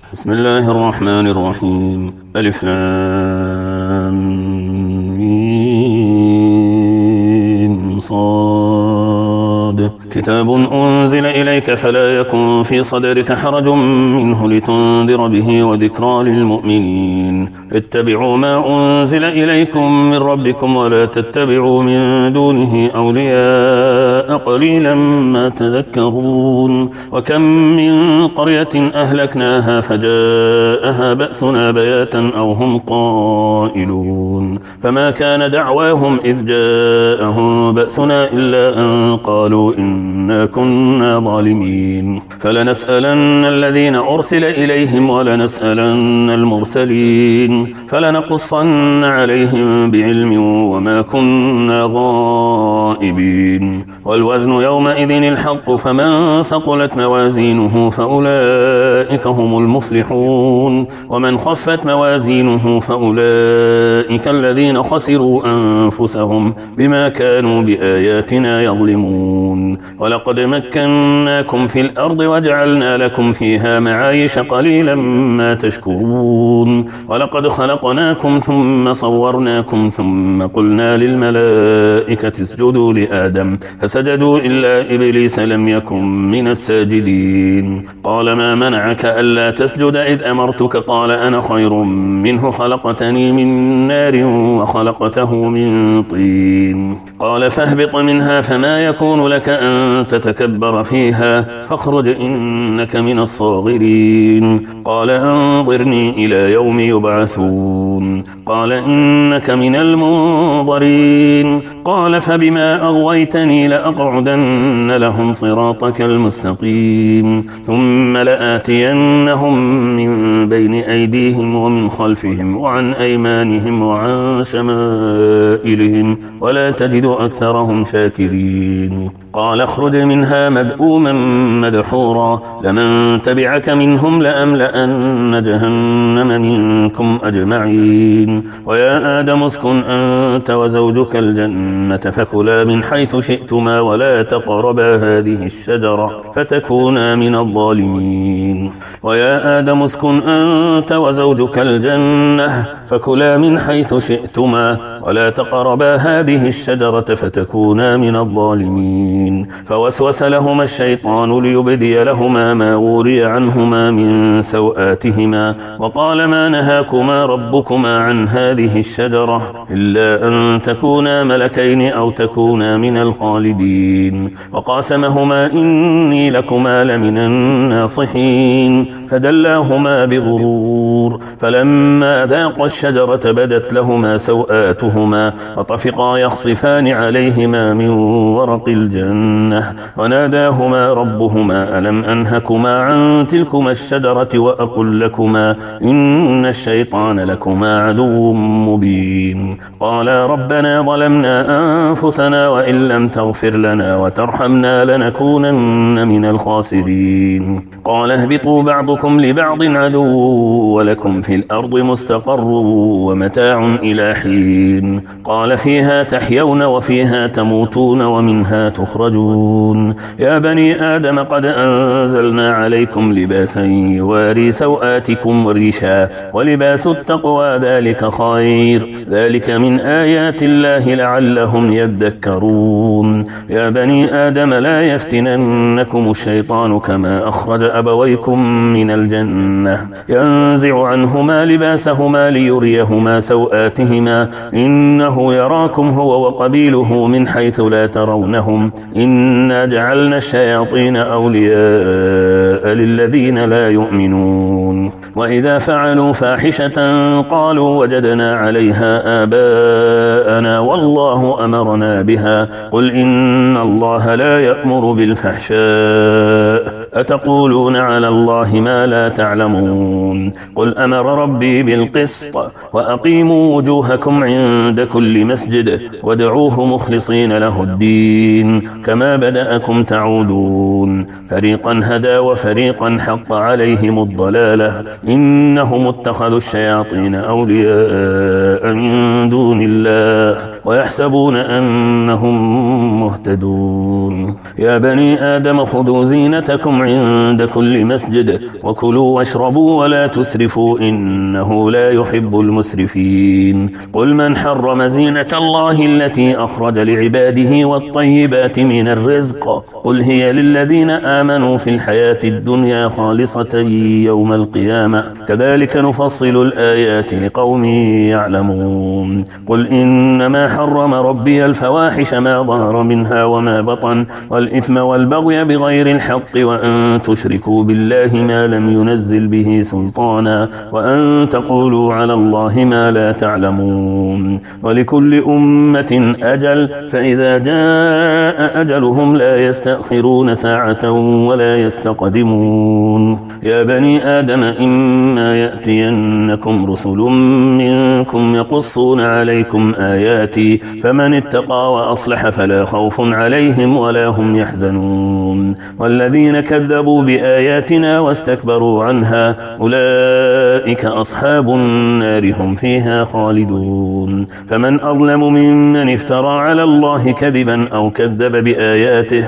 بسم الله الرحمن الرحيم. ألف لام ميم صاد. كتاب أنزل إليك فلا يكن في صدرك حرج منه لتنذر به وذكرى للمؤمنين. اتبعوا ما أنزل إليكم من ربكم ولا تتبعوا من دونه أولياء قليلا ما تذكرون. وكم من قرية أهلكناها فجاءها بأسنا بياتا أو هم قائلون فما كان دعواهم إذ جاءهم بأسنا إلا أن قالوا إنا كنا ظالمين. فلنسألن الذين أرسل إليهم ولنسألن المرسلين فلنقصن عليهم بعلم وما كنا غائبين. والوزن يومئذ الحق فمن ثقلت موازينه فأولئك هم المفلحون ومن خفت موازينه فأولئك الذين خسروا أنفسهم بما كانوا بآياتنا يظلمون. ولقد مكناكم في الأرض وجعلنا لكم فيها معايش قليلا ما تشكرون. ولقد خلقناكم ثم صورناكم ثم قلنا للملائكة اسجدوا لآدم فسجدوا إلا إبليس لم يكن من الساجدين. قال ما منعك ألا تسجد إذ أمرتك قال أنا خير منه خلقتني من نار وخلقته من طين. قال فاهبط منها فما يكون لك أن تتكبر فيها فاخرج إنك من الصاغرين. قال أنظرني إلى يوم يبعثون. قال إنك من المنظرين. قال فبما أغويتني لأقعدن لهم صراطك المستقيم ثم لآتينهم من بين أيديهم ومن خلفهم وعن أيمانهم وعن شمائلهم ولا تجد أكثرهم شاكرين. قال اخرج منها مذءوما مدحورا لمن تبعك منهم لأملأن جهنم منكم أجمعين. ويا آدم اسكن أنت وزوجك الجنة فكلا من حيث شئتما ولا تقربا هذه الشجرة فتكونا من الظالمين. ويا آدم اسكن أنت وزوجك الجنة فكلا من حيث شئتما ولا تقربا هذه الشجرة فتكونا من الظالمين. فوسوس لهما الشيطان ليبدي لهما ما وري عنهما من سوآتهما وقال ما نهاكما ربكما عن هذه الشجرة إلا أن تكونا ملكين أو تكونا من الخالدين. وقاسمهما إني لكما لمن الناصحين فدلاهما بغرور فلما ذاقا الشجرة بدت لهما سوآتهما وطفقا يخصفان عليهما من ورق الجنة وناداهما ربهما ألم أنهكما عن تلكما الشجرة وأقل لكما إن الشيطان لكما عدو مبين. قالا ربنا ظلمنا أنفسنا وإن لم تغفر لنا وترحمنا لنكونن من الخاسرين. قال اهبطوا بعضكم لبعض عدو ولكم في الأرض مستقر ومتاع إلى حين. قال فيها تحيون وفيها تموتون ومنها تخرجون. يا بني آدم قد أنزلنا عليكم لباسا يواري سوآتكم ريشا ولباس التقوى ذلك خير ذلك من آيات الله لعلهم يذكرون. يا بني آدم لا يفتننكم الشيطان كما أخرج أبويكم من الجنة ينزع عنهما لباسهما ليريهما سوآتهما إنه يراكم هو وقبيله من حيث لا ترونهم إنا جعلنا الشياطين أولياء للذين لا يؤمنون. وإذا فعلوا فاحشة قالوا وجدنا عليها آباءنا والله أمرنا بها قل إن الله لا يأمر بالفحشاء أتقولون على الله ما لا تعلمون. قل أمر ربي بالقسط وأقيموا وجوهكم عند كل مسجد وادعوه مخلصين له الدين كما بدأكم تعودون. فريقا هدى وفريقا حق عليهم الضلالة إنهم اتخذوا الشياطين أولياء من دون الله ويحسبون أنهم مهتدون. يا بني آدم خذوا زينتكم لكم عند كل مسجد وكلوا واشربوا ولا تسرفوا إنه لا يحب المسرفين قل من حرم زينة الله التي أخرج لعباده والطيبات من الرزق قل هي للذين آمنوا في الحياة الدنيا خالصة يوم القيامة كذلك نفصل الآيات لقوم يعلمون قل إنما حرم ربي الفواحش ما ظهر منها وما بطن والإثم والبغي بغير الحق وأن تشركوا بالله ما لم ينزل به سلطانا وأن تقولوا على الله ما لا تعلمون ولكل أمة أجل فإذا جاء أجلهم لا يستأخرون ساعة ولا يستقدمون يا بني آدم إما يأتينكم رسل منكم يقصون عليكم آياتي فمن اتقى وأصلح فلا خوف عليهم ولا هم يحزنون والذين كذبوا بآياتنا واستكبروا عنها أولئك أصحاب النار هم فيها خالدون فمن أظلم ممن افترى على الله كذبا أو كذب بآياته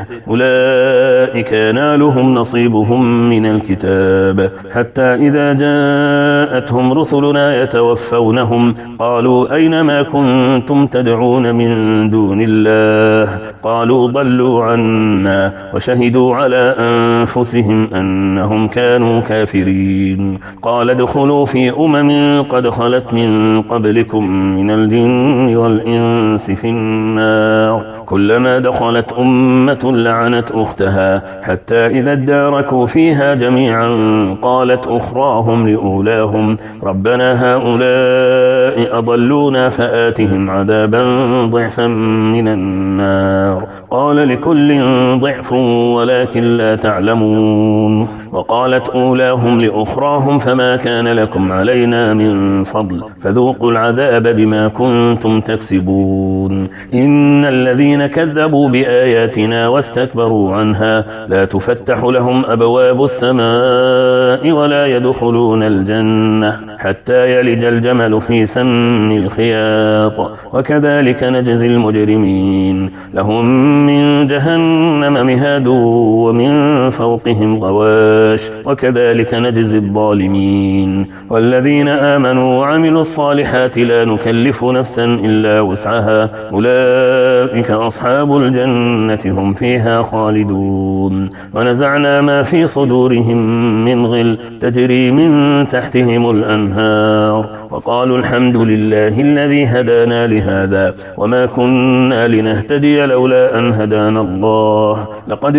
أولئك ينالهم نصيبهم من الكتاب حتى إذا جاءتهم رسلنا يتوفونهم قالوا أين ما كنتم تدعون من دون الله قالوا ضلوا عنا وشهدوا على أنفسهم أنهم كانوا كافرين قال ادخلوا في قد خلت من قبلكم من الجن والإنس في النار كلما دخلت أمة لعنت أختها حتى إذا اداركوا فيها جميعا قالت أخراهم لأولاهم ربنا هؤلاء أضلونا فآتهم عذابا ضعفا من النار قال لكل ضعف ولكن لا تعلمون وقالت أولاهم لأخراهم فما كان لكم علينا من فضل فذوقوا العذاب بما كنتم تكسبون إن الذين كذبوا بآياتنا واستكبروا عنها لا تفتح لهم أبواب السماء ولا يدخلون الجنة حتى يلج الجمل في سم الخياط وكذلك نجزي المجرمين لهم من جهنم مهاد ومن فوقهم غواش وكذلك نجزي الظالمين والذين آمنوا وعملوا الصالحات لا نكلف نفسا إلا وسعها أولئك أصحاب الجنة هم فيها خالدون ونزعنا ما في صدورهم من غل تجري من تحتهم الأنهار وقالوا الحمد لله الذي هدانا لهذا وما كنا لنهتدي لولا أن هدانا الله لقد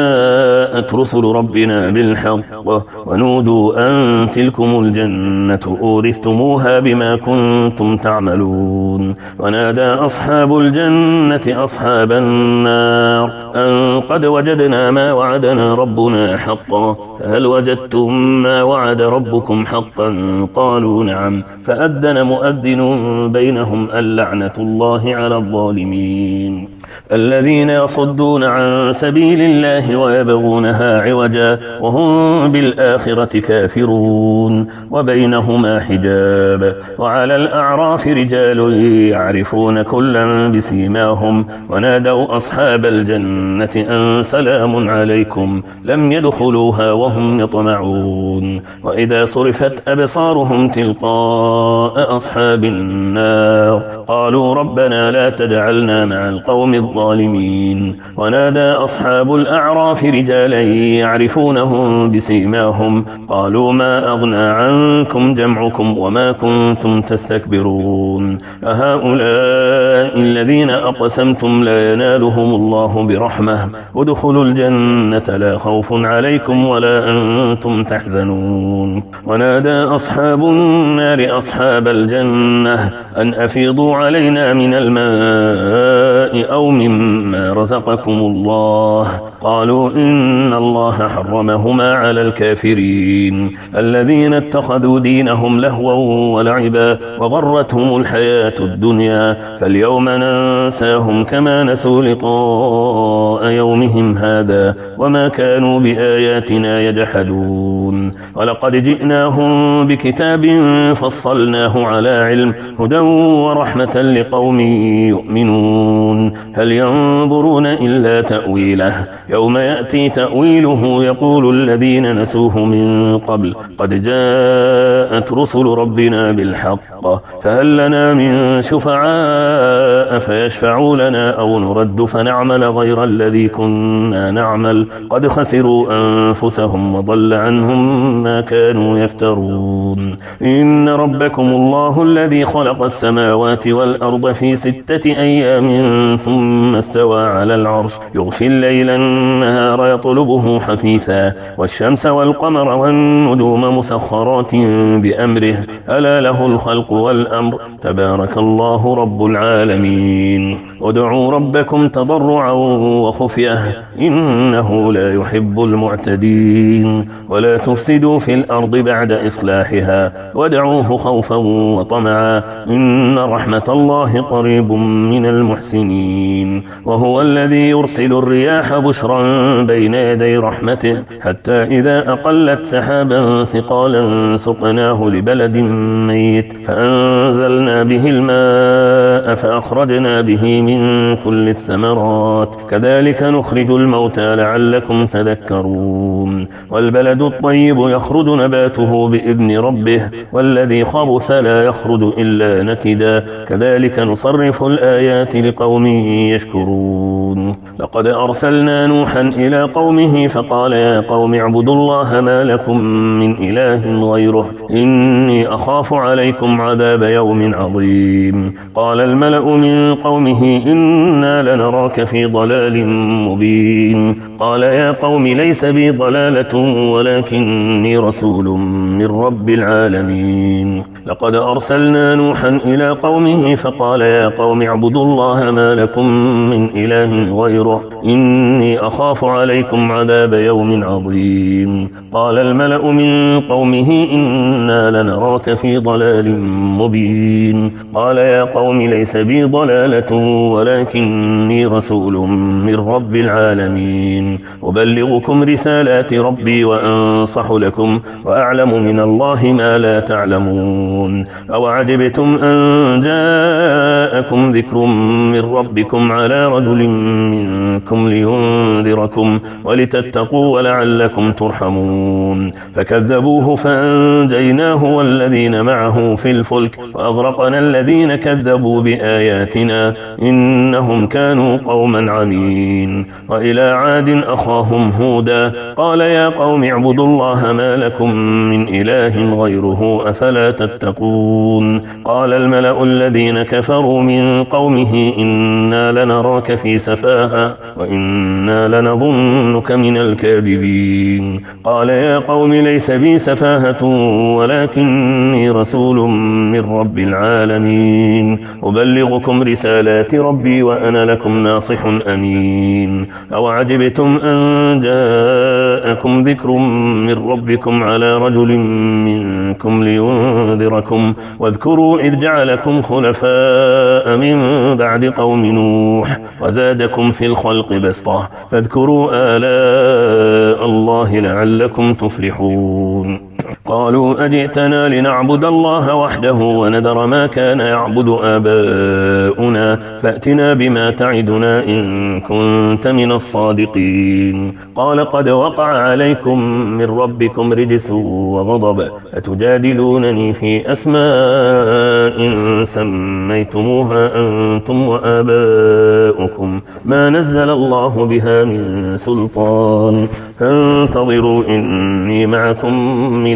جاءت رسل ربنا بالحق ونودوا أن تلكم الجنة أورثتموها بما كنتم تعملون ونادى أصحاب الجنة أصحاب النار أن قد وجدنا ما وعدنا ربنا حقا فهل وجدتم ما وعد ربكم حقا قالوا نعم فأذن مؤذن بينهم اللعنة الله على الظالمين الذين يصدون عن سبيل الله ويبغونها عوجا وهم بالآخرة كافرون وبينهما حجاب وعلى الأعراف رجال يعرفون كلا بسيماهم ونادوا أصحاب الجنة أن سلام عليكم لم يدخلوها وهم يطمعون وإذا صرفت أبصارهم تلقاء أصحاب النار قالوا ربنا لا تجعلنا مع القوم الظالمين ونادى أصحاب الأعراف رجالا يعرفونهم بسيماهم قالوا ما أغنى عنكم جمعكم وما كنتم تستكبرون أهؤلاء الذين أقسمتم لا ينالهم الله برحمة ادخلوا الجنة لا خوف عليكم ولا أنتم تحزنون ونادى أصحاب النار أصحاب الجنة أن أفيضوا علينا من الماء أو مما رزقكم الله قالوا إن الله حرمهما على الكافرين الذين اتخذوا دينهم لهوا ولعبا وغرتهم الحياة الدنيا فاليوم ننساهم كما نسوا لقاء يومهم هذا وما كانوا بآياتنا يجحدون يعملون ولقد جئناهم بكتاب فصلناه على علم هدى ورحمة لقوم يؤمنون هل ينظرون إلا تأويله يوم يأتي تأويله يقول الذين نسوه من قبل قد جاءت رسل ربنا بالحق فهل لنا من شفعاء فيشفعوا لنا أو نرد فنعمل غير الذي كنا نعمل قد خسروا أنفسهم وضل عنهم ما كانوا يفترون إن ربكم الله الذي خلق السماوات والأرض في 6 أيام ثم استوى على العرش يغشي الليل النهار يطلبه حثيثا والشمس والقمر والنجوم مسخرات بأمره ألا له الخلق والأمر تبارك الله رب العالمين ادعوا ربكم تضرعا وخفية إنه لا يحب المعتدين ولا تفسدوا في الأرض بعد إصلاحها وادعوه خوفا وطمعا إن رحمة الله قريب من المحسنين وهو الذي يرسل الرياح بشرا بين يدي رحمته حتى إذا أقلت سحابا ثقالا سقناه لبلد ميت فأنزلنا به الماء فأخرجنا به من كل الثمرات كذلك نخرج الموتى لعلكم تذكرون والبلد الطيب يخرج نباته بإذن ربه والذي خبث لا يخرج إلا نكدا كذلك نصرف الآيات لقوم يشكرون لقد أرسلنا نوحا إلى قومه فقال يا قوم اعبدوا الله ما لكم من إله غيره إني أخاف عليكم عذاب يوم عظيم قال الملأ من قومه إنا لنراك في ضلال مبين قال يا قوم ليس بي ضلالة ولكني رسول من رب العالمين لقد أرسلنا نوحا إلى قومه فقال يا قوم اعبدوا الله ما لكم من إله غيره إني أخاف عليكم عذاب يوم عظيم قال الملأ من قومه إنا لنراك في ضلال مبين قال يا قوم ليس بي ضلالة ولكني رسول من رب العالمين أبلغكم رسالات ربي وأنصح لكم وأعلم من الله ما لا تعلمون أوعجبتم أن جاءكم ذكر من ربكم على رجل منكم لينذركم ولتتقوا ولعلكم ترحمون فكذبوه فأنجيناه والذين معه في الفلك وأغرقنا الذين كذبوا بآياتنا إنهم كانوا قوما عمين وإلى عاد أخاهم هودا قال يا قوم اعبدوا الله ما لكم من إله غيره أفلا تتقون قال الملأ الذين كفروا من قومه إنا لنراك في سفاهة وإنا لنظنك من الكاذبين قال يا قوم ليس بي سفاهة ولكني رسول من رب العالمين أبلغكم رسالات ربي وأنا لكم ناصح أمين أوعجبتم أن جاءكم ذكر من ربكم على رجل منكم لينذركم واذكروا إذ جعلكم خلفاء من بعد قوم نوح وزادكم في الخلق بسطة فاذكروا آلاء الله لعلكم تفلحون قالوا أجئتنا لنعبد الله وحده ونذر ما كان يعبد آباؤنا فأتنا بما تعدنا إن كنت من الصادقين قال قد وقع عليكم من ربكم رجس وغضب أتجادلونني في أسماء سميتموها أنتم وآباؤكم ما نزل الله بها من سلطان فانتظروا إني معكم من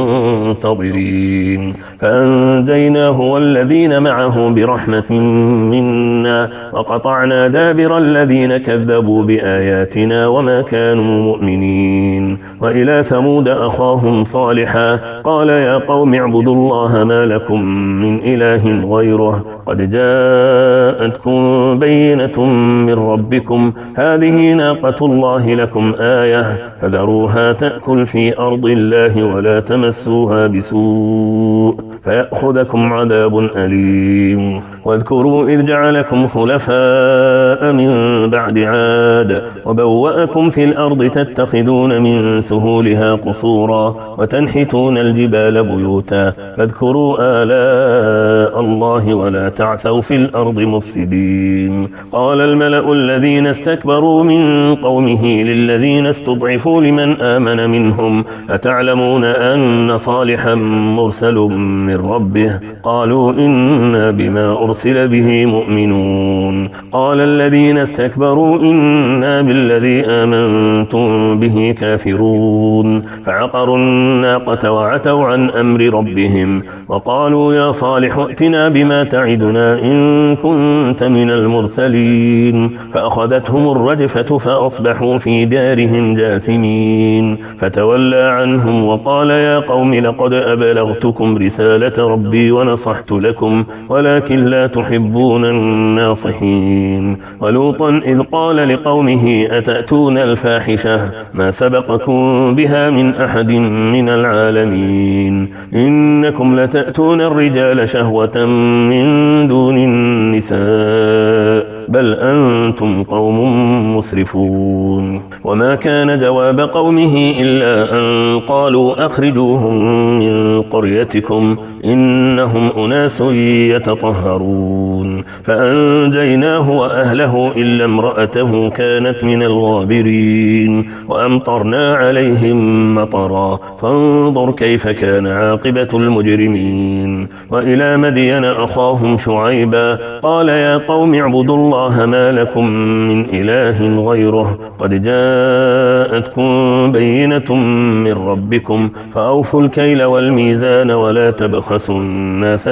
المنتظرين فأنجيناه والذين معه برحمة منا وقطعنا دابر الذين كذبوا بآياتنا وما كانوا مؤمنين وإلى ثمود أخاهم صالحا قال يا قوم اعبدوا الله ما لكم من إله غيره قد جاءتكم بينة من ربكم هذه ناقة الله لكم آية فذروها تأكل في أرض الله ولا ولا تمسوها بسوء فيأخذكم عذاب أليم. واذكروا إذ جعلكم خلفاء من بعد عاد وبوأكم في الأرض تتخذون من سهولها قصورا وتنحتون الجبال بيوتا فاذكروا آلاء الله ولا تعثوا في الأرض مفسدين. قال الملأ الذين استكبروا من قومه للذين استضعفوا لمن آمن منهم أتعلمون أن صالحا مرسل من ربه قالوا إنا بما أرسل به مؤمنون. قال الذين استكبروا إنا بالذي آمنتم به كافرون فعقروا الناقة وعتوا عن أمر ربهم وقالوا يا صالح ائتنا بما تعدنا إن كنت من المرسلين فأخذتهم الرجفة فأصبحوا في دارهم جاثمين فتولى عنهم وقال يا قوم لقد أبلغتكم رسالة ربي ونصحت لكم ولكن لا تحبون الناصحين. ولوطا إذ قال لقومه أتأتون الفاحشة ما سبقكم بها من أحد من العالمين إنكم لتأتون الرجال شهوة من دون النساء بل أنتم قوم مسرفون. وما كان جواب قومه إلا أن قالوا أخرجوهم من قريتكم إنهم أناس يتطهرون فأنجيناه وأهله إلا امرأته كانت من الغابرين وأمطرنا عليهم مطرا فانظر كيف كان عاقبة المجرمين. وإلى مدين أخاهم شعيبا قال يا قوم اعبدوا الله ما لكم من إله غيره قد جاءتكم بينة من ربكم فأوفوا الكيل والميزان ولا تبخسوا الناس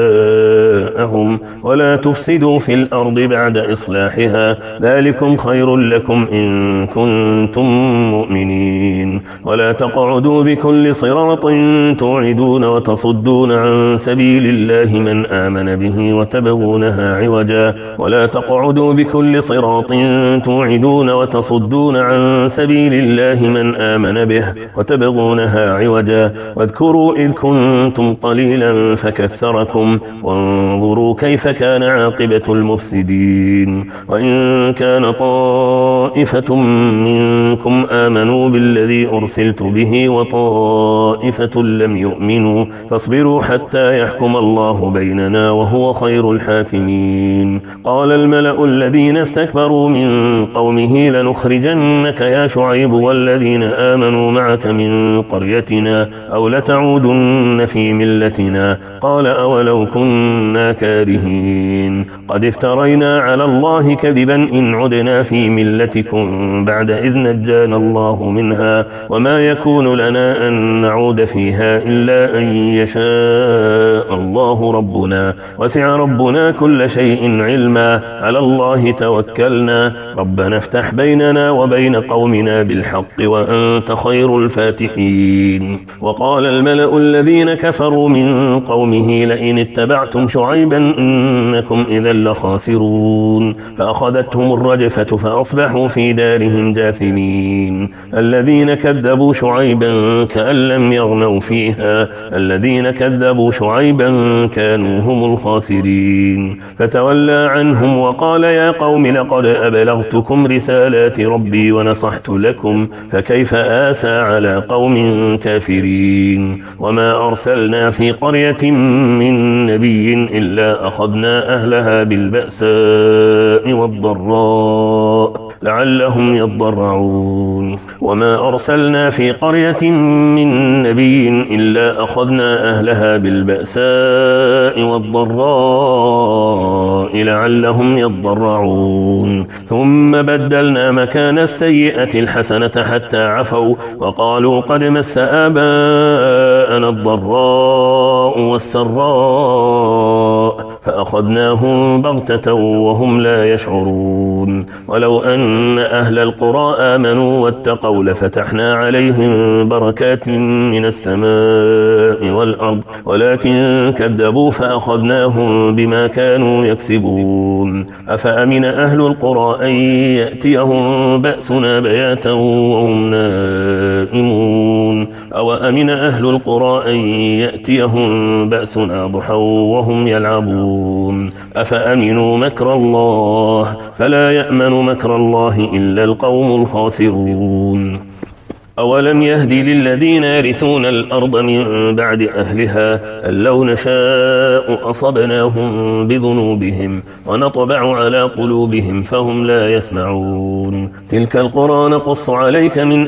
أشياءهم ولا تفسدوا في الأرض بعد إصلاحها ذلكم خير لكم إن كنتم مؤمنين. ولا تقعدوا بكل صراط توعدون وتصدون عن سبيل الله من آمن به وتبغونها عوجا ولا تقعدوا بكل صراط توعدون وتصدون عن سبيل الله من آمن به وتبغونها عوجا واذكروا إذ كنتم قليلا فكثركم وانظروا كيف كان عاقبة المفسدين. وإن كان طائفة منكم آمنوا بالذي أرسلت به وطائفة لم يؤمنوا فاصبروا حتى يحكم الله بيننا وهو خير الحاكمين. قال الملأ الذين استكبروا من قومه لنخرجنك يا شعيب والذين آمنوا معك من قريتنا أو لتعودن في ملتنا قال أولو كنا كارهين قد افترينا على الله كذبا إن عدنا في ملتكم بعد إذ نجانا الله منها وما يكون لنا أن نعود فيها إلا أن يشاء الله ربنا وسع ربنا كل شيء علما على الله توكلنا ربنا افتح بيننا وبين قومنا بالحق وأنت خير الفاتحين. وقال الملأ الذين كفروا من قومه لئن اتبعتم شعيبا إنكم إذا لخاسرون فأخذتهم الرجفة فأصبحوا في دارهم جاثمين. الذين كذبوا شعيبا كأن لم يغنوا فيها الذين كذبوا شعيبا كانوا هم الخاسرين فتولى عنهم وقال يا قوم لقد أبلغتكم رسالات ربي ونصحت لكم فكيف آسى على قوم كافرين. وما أرسلنا في قرية من نبي إلا أخذنا أهلها بالبأساء والضراء لعلهم يضرعون. وما أرسلنا في قرية من نبي إلا أخذنا أهلها بالبأساء والضراء لعلهم يضرعون. ثم بدلنا مكان السيئة الحسنة حتى عفوا وقالوا قد مس آباءنا الضراء والسراء فأخذناهم بغتة وهم لا يشعرون. ولو أن أهل القرى آمنوا واتقوا لفتحنا عليهم بركات من السماء السماء والأرض ولكن كذبوا فأخذناهم بما كانوا يكسبون أفأمن أهل القرى أن يأتيهم بأسنا بياتا وهم نائمون أو أمن أهل القرى أن يأتيهم بأسنا ضحى وهم يلعبون أفأمنوا مكر الله فلا يأمن مكر الله إلا القوم الخاسرون أولم يهدي للذين يرثون الأرض من بعد أهلها أن لو نشاء أصبناهم بذنوبهم ونطبع على قلوبهم فهم لا يسمعون تلك القرى نقص عليك من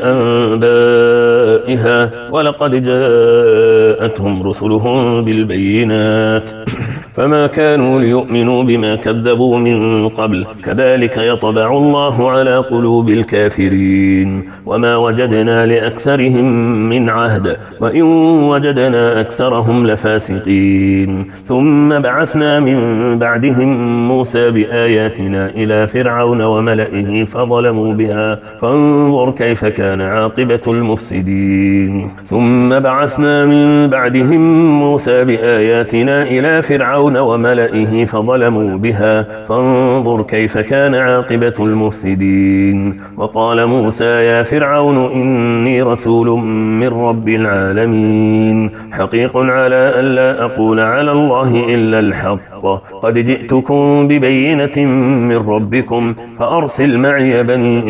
أنبائها ولقد جاءتهم رسلهم بالبينات فما كانوا ليؤمنوا بما كذبوا من قبل كذلك يطبع الله على قلوب الكافرين وما وجدنا لأكثرهم من عهد وإن وجدنا أكثرهم لفاسقين ثم بعثنا من بعدهم موسى بآياتنا إلى فرعون وملئه فظلموا بها فانظر كيف كان عاقبة المفسدين ثم بعثنا من بعدهم موسى بآياتنا إلى فرعون وملئه فظلموا بها فانظر كيف كان عاقبة المفسدين وقال موسى يا فرعون إني رسول من رب العالمين حقيق على أن لا أقول على الله إلا الحق قد جئتكم ببينة من ربكم فأرسل معي بني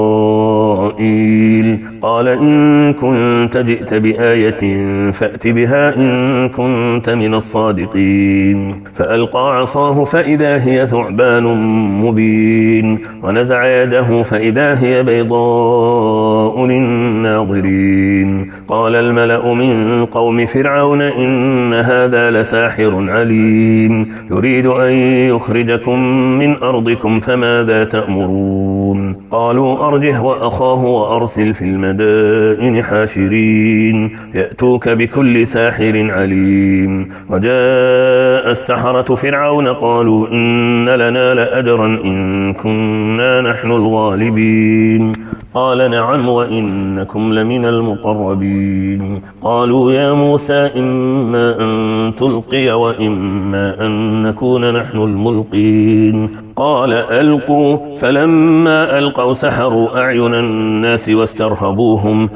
إسرائيل قال إن كنت جئت بآية فأت بها إن كنت من الصادقين فألقى عصاه فإذا هي ثعبان مبين ونزع يده فإذا هي بيضاء للناظرين قال الملأ من قوم فرعون إن هذا لساحر عليم يريد أن يخرجكم من أرضكم فماذا تأمرون قالوا أرجه وأخاه وأرسل في المدائن حاشرين يأتوك بكل ساحر عليم وجاء السحرة فرعون قالوا إن لنا لأجرا إن كنا نحن الغالبين قال نعم وإنكم لمن المقربين قالوا يا موسى إما أن تلقي وإما أن نكون نحن الملقين قال ألقوا فلما ألقوا سحروا أعين الناس واسترهبوهم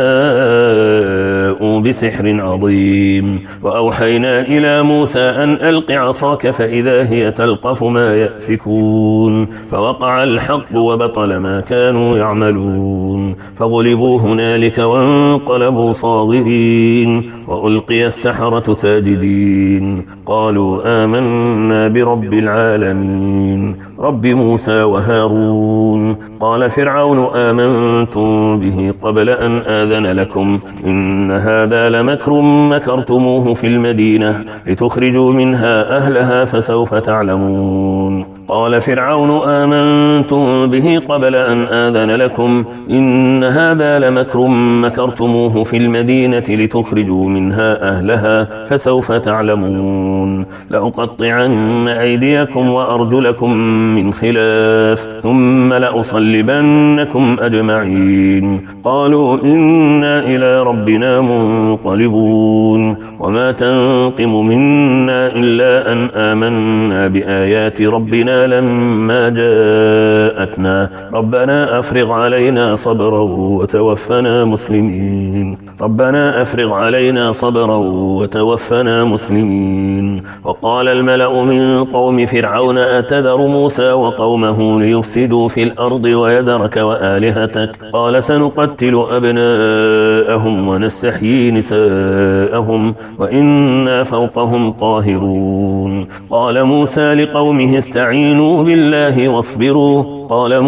وجاءوا بسحر عظيم وأوحينا إلى موسى أن ألق عصاك فإذا هي تلقف ما يأفكون فوقع الحق وبطل ما كانوا يعملون فغلبوا هنالك وانقلبوا صاغرين وألقي السحرة ساجدين قالوا آمنا برب العالمين رب موسى وهارون قال فرعون آمنتم به قبل أن آذن لكم إن هذا لمكر مكرتموه في المدينة لتخرجوا منها أهلها فسوف تعلمون قال فرعون آمنتم به قبل أن آذن لكم إن هذا لمكر مكرتموه في المدينة لتخرجوا منها أهلها فسوف تعلمون لأقطعن أيديكم وأرجلكم من خلاف ثم لأصلبنكم أجمعين قالوا إنا إلى ربنا منقلبون وما تنقم منا إلا أن آمنا بآيات ربنا لما جاءتنا ربنا أفرغ علينا صبرا وتوفنا مسلمين ربنا أفرغ علينا صبرا وتوفنا مسلمين وقال الملأ من قوم فرعون أتذر موسى وقومه ليفسدوا في الأرض ويذرك وآلهتك قال سنقتل أبناءهم ونستحيي نساءهم وإنا فوقهم قاهرون قال موسى لقومه استعينوا بالله واصبروا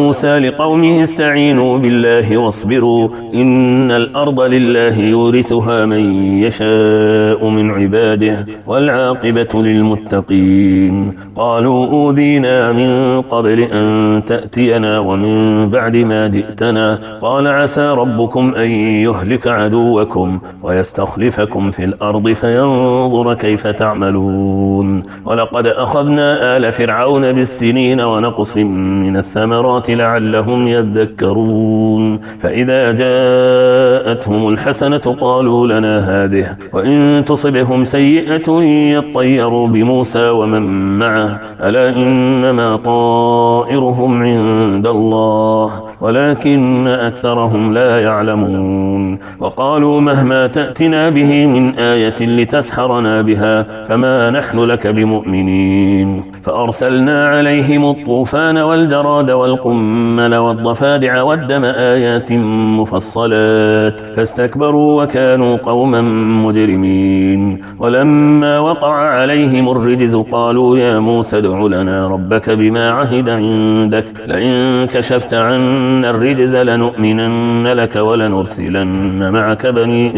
إن الأرض لله يورثها من يشاء من عباده والعاقبة للمتقين قالوا أوذينا من قبل أن تأتينا ومن بعد ما جئتنا قال عسى ربكم أن يهلك عدوكم ويستخلفكم في الأرض فينظر كيف تعملون ولقد أخذنا آل فرعون بالسنين ونقص من الثمرات الثمرات لعلهم يذكرون فإذا جاءتهم الحسنة قالوا لنا هذه وإن تصبهم سيئة يطيروا بموسى ومن معه ألا إنما طائرهم عند الله ولكن أكثرهم لا يعلمون وقالوا مهما تأتنا به من آية لتسحرنا بها فما نحن لك بمؤمنين فأرسلنا عليهم الطوفان والجراد والقمل والضفادع والدم آيات مفصلات فاستكبروا وكانوا قوما مجرمين ولما وقع عليهم الرجز قالوا يا موسى ادع لنا ربك بما عهد عندك لئن كشفت عنا الرجز لنؤمنن لك ولنرسلن معك بني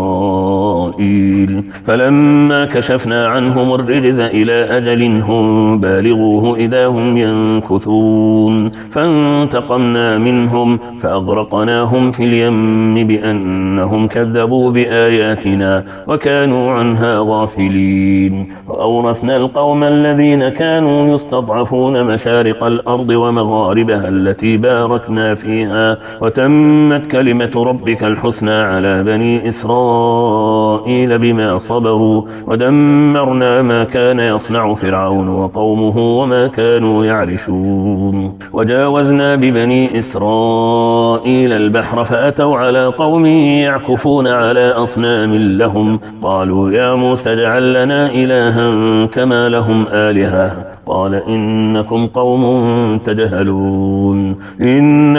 إسرائيل فلما كشفنا عنهم الرجز إلى أجل هم بالغوه إذا هم ينكثون فانتقمنا منهم فأغرقناهم في اليم بأنهم كذبوا بآياتنا وكانوا عنها غافلين وأورثنا القوم الذين كانوا يستضعفون مشارق الأرض ومغاربها التي باركنا فيها وتمت كلمة ربك الحسنى على بني إسرائيل بما صبروا ودمرنا ما كان يصنع فرعون وقومه وما كانوا يعرشون وجاوزنا ببني إسرائيل البحر فأتوا على قوم يعكفون على أصنام لهم قالوا يا موسى اجعل لنا إلها كما لهم آلهة قال إنكم قوم تجهلون إن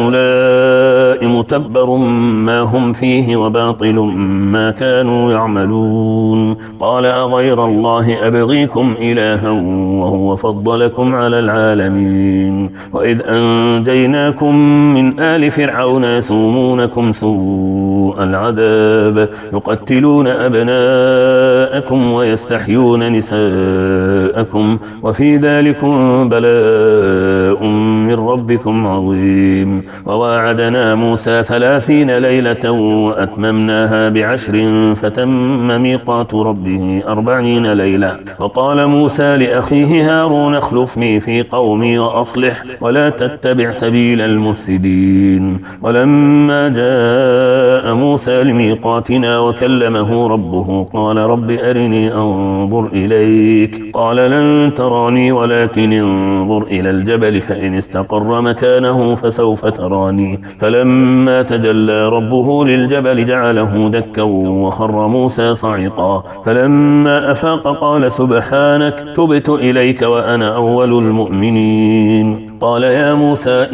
هؤلاء متبر ما هم فيه وباطل ما كانوا يعملون قال أغير الله أبغيكم إلها وهو فضلكم على العالمين وإذ أنجيناكم من آل فرعون يسومونكم سوء العذاب يقتلون أبناءكم ويستحيون نساءكم وفي ذلكم بلاء من ربكم عظيم وواعدنا موسى 30 ليلة وأتممناها ب10 فتم ميقات ربه 40 ليلة وقال موسى لأخيه هارون اخلفني في قومي وأصلح ولا تتبع سبيل المفسدين ولما جاء موسى لميقاتنا وكلمه ربه قال رب أرني أنظر إليك قال لن تراني ولكن انظر إلى الجبل فإن استقر مكانه فسوف تراني فلما تجلى ربه للجبل جعله دكا وخر موسى صعقا فلما أفاق قال سبحانك تبت إليك وأنا أول المؤمنين قال يا موسى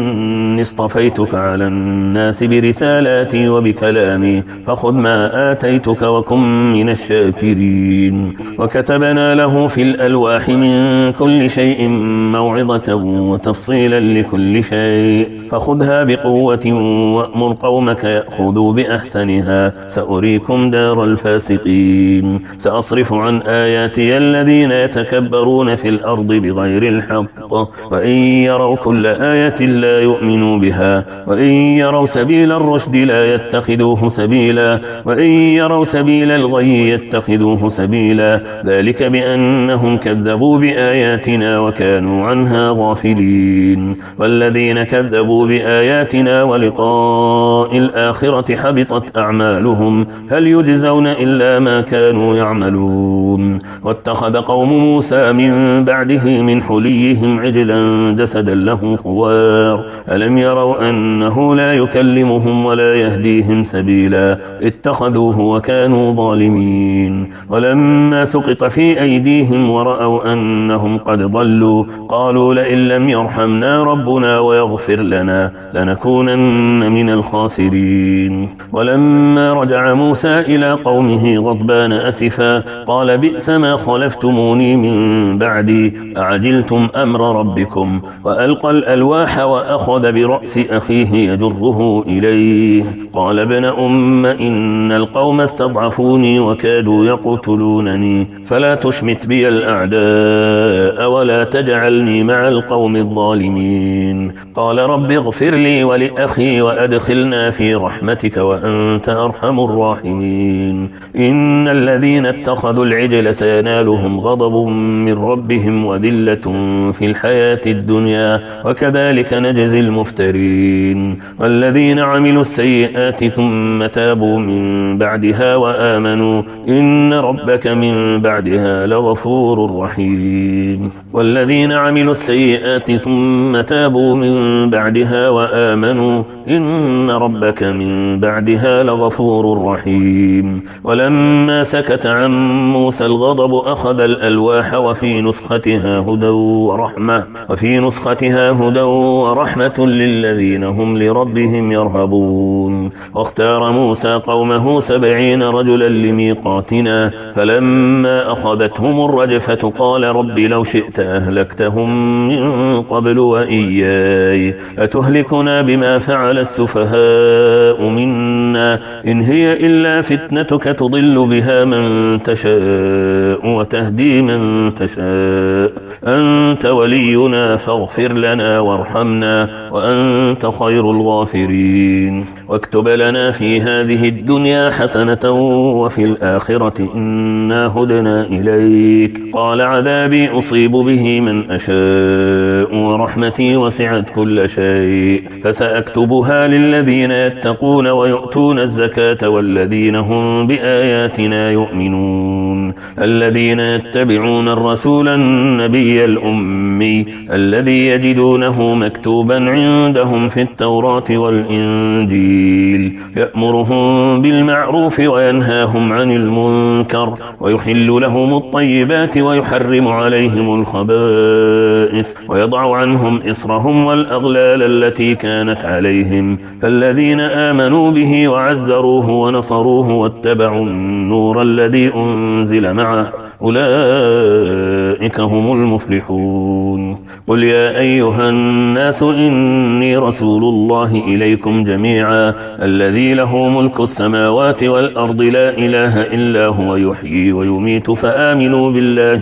إني اصطفيتك على الناس برسالاتي وبكلامي فخذ ما آتيتك وكن من الشاكرين وكتبنا له في الألواح من كل شيء موعظة وتفصيلا لكل شيء فخذها بقوة وأمر قومك يأخذوا بأحسنها سأريكم دار الفاسقين سأصرف عن آياتي الذين يتكبرون في الأرض بغير الحق وإن يروا كل آية لا يؤمنوا بها وإن يروا سبيل الرشد لا يتخذوه سبيلا وإن يروا سبيل الغي يتخذوه سبيلا ذلك بأنهم كذبوا بآياتنا وكانوا عنها غافلين والذين كذبوا بآياتنا ولقاء الآخرة حبطت أعمالهم هل يجزون إلا ما كانوا يعملون واتخذ قوم موسى من بعده من حليهم عجلا جسدا له خوار ألم يروا أنه لا يكلمهم ولا يهديهم سبيلا اتخذوه وكانوا ظالمين ولما سقط في أيديهم ورأوا أنهم قد ضلوا قالوا لئن لم يرحمنا ربنا ويغفر لنا لنكونن من الخاسرين ولما رجع موسى إلى قومه غضبان أسفا قال بئس ما خلفتموني من بعدي أعجلتم أمر ربكم وألقى الألواح وأخذ برأس أخيه يجره إليه قال ابن أم إن القوم استضعفوني وكادوا يقتلونني فلا تشمت بي الأعداء ولا تجعلني مع القوم الظالمين قال رب اغفر لي ولأخي وأدخلنا في رحمتك وأنت أرحم الراحمين إن الذين اتخذوا العجل سينالهم غضب من ربهم وذلة في الحياة الدنيا الدنيا وكذلك نجزي المفترين. والذين عملوا السيئات ثم تابوا من بعدها وآمنوا إن ربك من بعدها لغفور رحيم. والذين عملوا السيئات ثم تابوا من بعدها وآمنوا إن ربك من بعدها لغفور رحيم. ولما سكت عن موسى الغضب أخذ الألواح وفي نسختها هدى ورحمة للذين هم لربهم يرهبون. واختار موسى قومه 70 رجلا لميقاتنا فلما أخذتهم الرجفة قال رب لو شئت أهلكتهم من قبل وإياي أتهلكنا بما فعل السفهاء منا إن هي إلا فتنتك تضل بها من تشاء وتهدي من تشاء أنت ولينا فاغفر لنا وارحمنا وأنت خير الغافرين. واكتب لنا في هذه الدنيا حسنة وفي الآخرة إنا هدنا إليك قال عذابي أصيب به من أشاء ورحمتي وسعت كل شيء فسأكتبها للذين يتقون ويؤتون الزكاة والذين هم بآياتنا يؤمنون الذين يتبعون الرسول النبي الأمي الذي يجدونه مكتوبا عندهم في التوراة والإنجيل يأمرهم بالمعروف وينهاهم عن المنكر ويحل لهم الطيبات ويحرم عليهم الخبائث ويضع عنهم إصرهم والأغلال التي كانت عليهم فالذين آمنوا به وعزروه ونصروه واتبعوا النور الذي أنزل معه أولئك هم المفلحون. قل يا أيها الناس إني رسول الله إليكم جميعا الذي له ملك السماوات والأرض لا إله إلا هو يحيي ويميت فآمنوا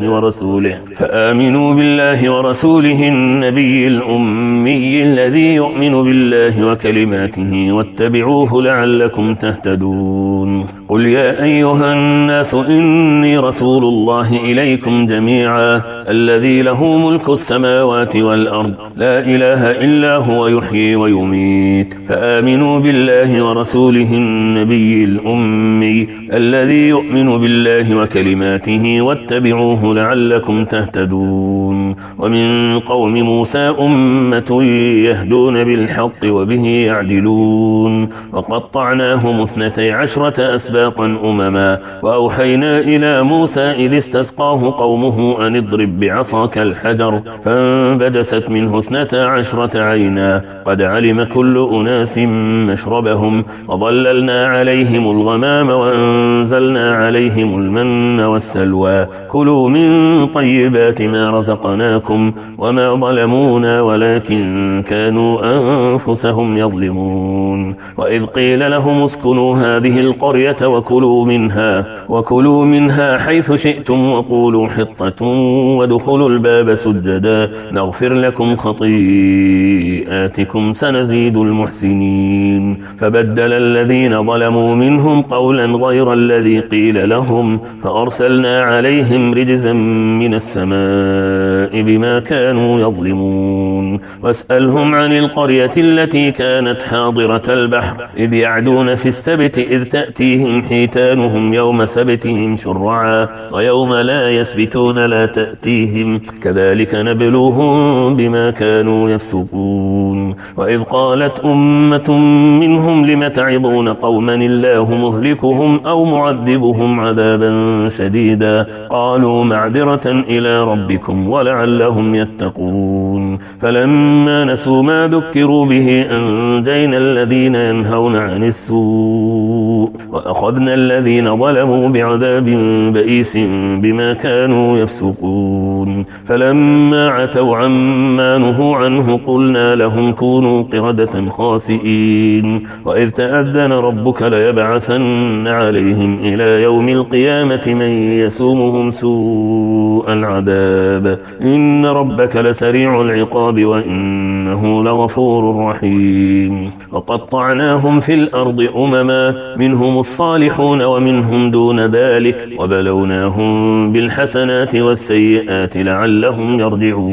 بالله ورسوله النبي الأمي الذي يؤمن بالله وكلماته واتبعوه لعلكم تهتدون. قل يا أيها الناس إني رسول الله إليكم جميعا الذي له ملك السماوات والأرض لا إله إلا هو يحيي ويميت فآمنوا بالله ورسوله النبي الأمي الذي يؤمن بالله وكلماته واتبعوه لعلكم تهتدون. ومن قوم موسى أمة يهدون بالحق وبه يعدلون وقطعناهم 12 أسباطا أمما وأوحينا إلى موسى إذ استسقاه قومه أن اضرب بعصاك الحجر فانبجست منه 12 عينا قد علم كل أناس مشربهم وظللنا عليهم الغمام وأنزلنا عليهم المن والسلوى كلوا من طيبات ما رزقناكم وما ظلمونا ولكن كانوا أنفسهم يظلمون. وإذ قيل لهم اسكنوا هذه القرية وكلوا منها حيث شئتم وقولوا حطة وادخلوا الباب سجدا نغفر لكم خطيئاتكم سنزيد المحسنين. فبدل الذين ظلموا منهم قولا غير الذي قيل لهم فأرسلنا عليهم رجزا من السماء بما كانوا يظلمون. واسألهم عن القرية التي كانت حاضرة البحر إذ يعدون في السبت إذ تأتيهم حيتانهم يوم سبتهم شرعا ويوم لا يسبتون لا تأتيهم كذلك نبلوهم بما كانوا يفسقون. وإذ قالت أمة منهم لم تعظون قوما الله مهلكهم أو معذبهم عذابا شديدا قالوا معذرة إلى ربكم ولعلهم يتقون. فلما نسوا ما ذكروا به أنجينا الذين ينهون عن السوء وأخذنا الذين ظلموا بعذاب بئيس بما كانوا يفسقون. فلما عتوا عما نهوا عنه قلنا لهم كونوا قردة خاسئين. وإذ تأذن ربك ليبعثن عليهم إلى يوم القيامة من يسومهم سوء العذاب إن ربك لسريع العقاب وإنه لغفور رحيم. وقطعناهم في الأرض أمما منهم الصالحون ومنهم دون ذلك وبلوناهم بالحسنات والسيئات لعلهم يرجعون.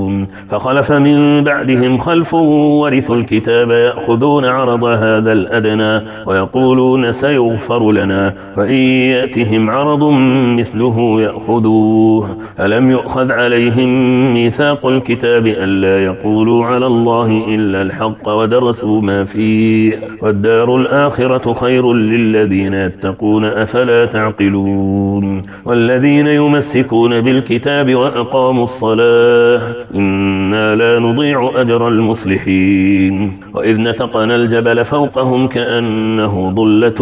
يعملون فخلف من بعدهم خلف ورثوا الكتاب يأخذون عرض هذا الأدنى ويقولون سيغفر لنا وإن يأتهم عرض مثله يأخذوه ألم يؤخذ عليهم ميثاق الكتاب ألا يقولوا على الله إلا الحق ودرسوا ما فيه والدار الآخرة خير للذين يتقون أفلا تعقلون والذين يمسكون بالكتاب وأقاموا الصلاة إنا لا نضيع أجر المصلحين وإذ نتقنا الجبل فوقهم كأنه ظلة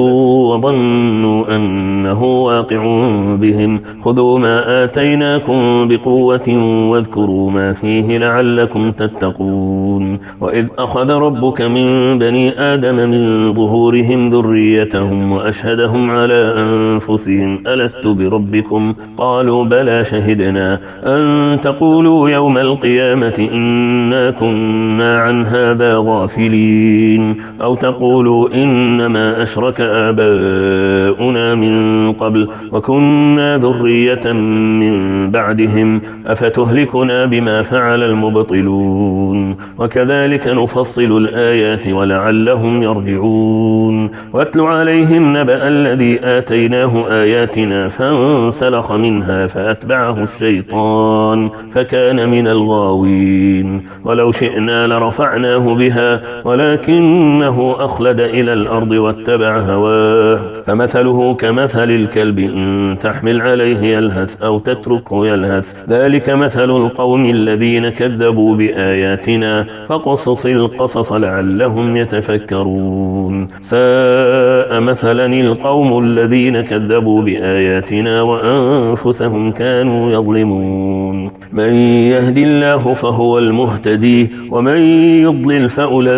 وظنوا أنه واقع بهم خذوا ما آتيناكم بقوة واذكروا ما فيه لعلكم تتقون وإذ أخذ ربك من بني آدم من ظهورهم ذريتهم وأشهدهم على أنفسهم ألست بربكم قالوا بلى شهدنا أن تقولوا يوم القيامة إنا كنا عن هذا غافلين أو تقولوا إنما أشرك آباؤنا من قبل وكنا ذرية من بعدهم أفتهلكنا بما فعل المبطلون وكذلك نفصل الآيات ولعلهم يرجعون واتل عليهم نبأ الذي آتيناه آياتنا فانسلخ منها فأتبعه الشيطان فكان من الغاوين ولو شئنا لرفعناه بها ولكنه أخلد إلى الأرض واتبع هواه فمثله كمثل الكلب إن تحمل عليه يلهث أو تتركه يلهث ذلك مثل القوم الذين كذبوا بآياتنا فقصص القصص لعلهم يتفكرون ساء مثلا القوم الذين كذبوا بآياتنا وأنفسهم كانوا يظلمون من يهدي الله فهو المهتدي ومن يضلل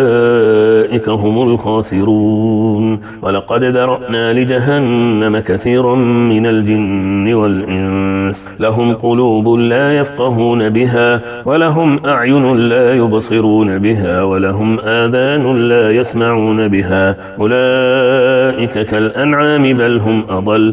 فأولئك هم الخاسرون ولقد ذرأنا لجهنم كثيرا من الجن والإنس لهم قلوب لا يفقهون بها ولهم أعين لا يبصرون بها ولهم آذان لا يسمعون بها أولئك كالأنعام بل هم أضل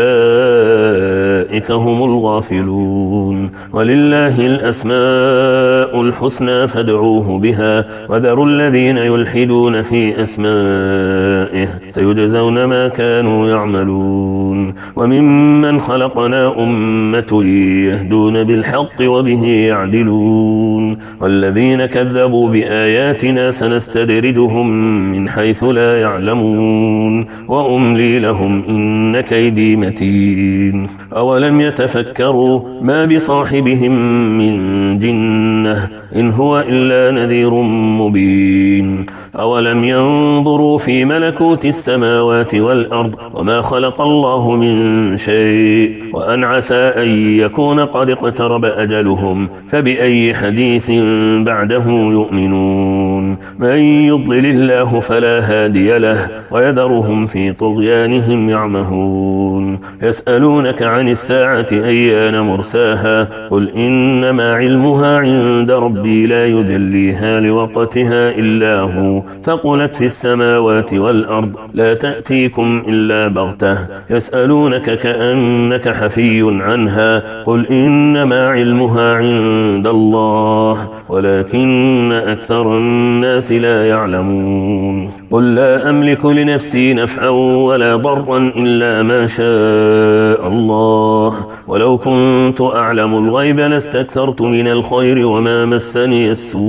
أولئك هم الغافلون ولله الأسماء الحسنى فادعوه بها وذروا الذين يلحدون في أسمائه سيجزون ما كانوا يعملون وممن خلقنا أمة يهدون بالحق وبه يعدلون والذين كذبوا بآياتنا سنستدرجهم من حيث لا يعلمون وأملي لهم إن كيدي متين أولم يتفكروا ما بصاحبهم من جنة إن هو إلا نذير مبين أولم ينظروا في ملكوت السماوات والأرض وما خلق الله من شيء وأن عسى أن يكون قد اقترب أجلهم فبأي حديث بعده يؤمنون من يضلل الله فلا هادي له ويذرهم في طغيانهم يعمهون يسألونك عن الساعة أيان مرساها قل إنما علمها عند ربي لا يجليها لوقتها إلا هو ثقلت في السماوات والأرض لا تأتيكم إلا بغتة يسألونك كأنك حفي عنها قل إنما علمها عند الله ولكن أكثر الناس لا يعلمون قل لا أملك لنفسي نفعا ولا ضرا إلا ما شاء الله ولو كنت أعلم الغيب لاستكثرت من الخير وما مسني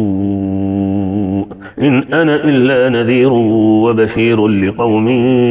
السوء إن أنا إلا نذير وبشير لقوم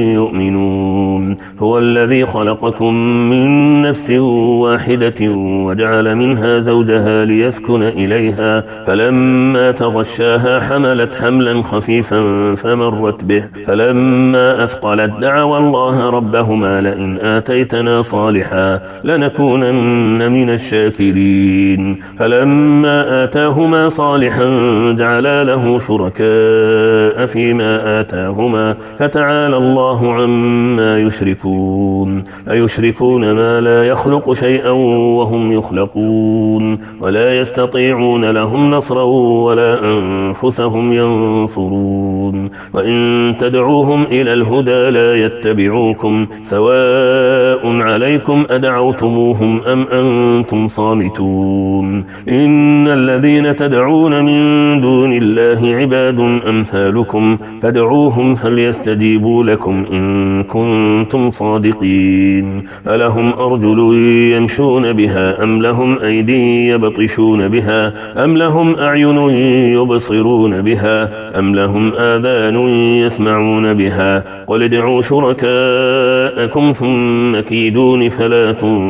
يؤمنون هو الذي خلقكم من نفس واحدة وجعل منها زوجها ليسكن إليها فلما تغشاها حملت حملا خفيفا فمرت به فلما أثقلت دعوا الله ربهما لئن آتيتنا صالحا لنكونن من الشاكرين فلما آتاهما صالحا جعلا له شركاء شركاء فيما آتاهما فتعالى الله عما يشركون أيشركون ما لا يخلق شيئا وهم يخلقون ولا يستطيعون لهم نصرا ولا أنفسهم ينصرون وإن تدعوهم إلى الهدى لا يتبعوكم سواء عليكم أدعوتموهم أم أنتم صامتون إن الذين تدعون من دون الله عباد أمثالكم فادعوهم فليستجيبوا لكم إن كنتم صادقين ألهم أرجل يمشون بها أم لهم أيدي يبطشون بها أم لهم أعين يبصرون بها أم لهم آذان يسمعون بها قل ادعوا شركاءكم ثم كيدون فلا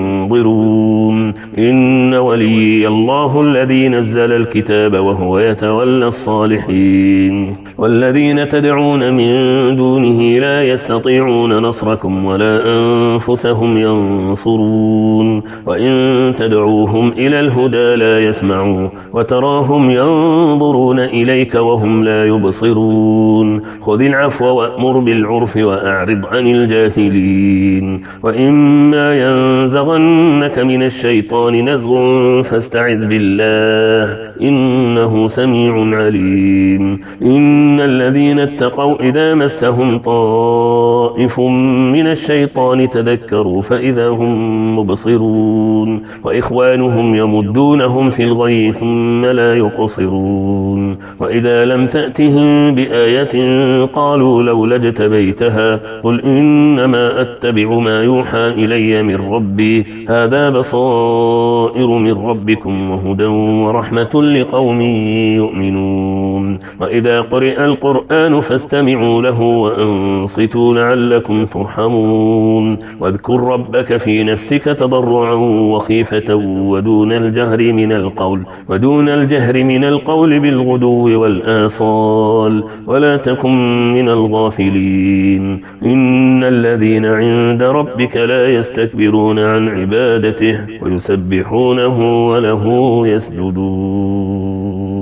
تنظرون إن ولي الله الذي نزل الكتاب وهو يتولى الصالحين والذين تدعون من دونه لا يستطيعون نصركم ولا أنفسهم ينصرون وإن تدعوهم إلى الهدى لا يسمعوا وتراهم ينظرون إليك وهم لا يبصرون خذ العفو وأمر بالعرف وأعرض عن الجاهلين وإما ينزغنك من الشيطان نزغ فاستعذ بالله إنه سميع عليم إن الذين اتقوا إذا مسهم طائف من الشيطان تذكروا فإذا هم مبصرون وإخوانهم يمدونهم في الغي ثم لا يقصرون وإذا لم تأتهم بآية قالوا لولا اجتبيتها قل إنما أتبع ما يوحى إلي من ربي هذا بصائر من ربكم وهدى ورحمة لقوم يؤمنون وإذا قرئ القرآن فاستمعوا له وأنصتوا لعلكم ترحمون واذكر ربك في نفسك تضرعا وخيفة ودون الجهر من القول بالغدو والآصال ولا تكن من الغافلين إن الذين عند ربك لا يستكبرون عن عبادته ويسبحونه وله يسجدون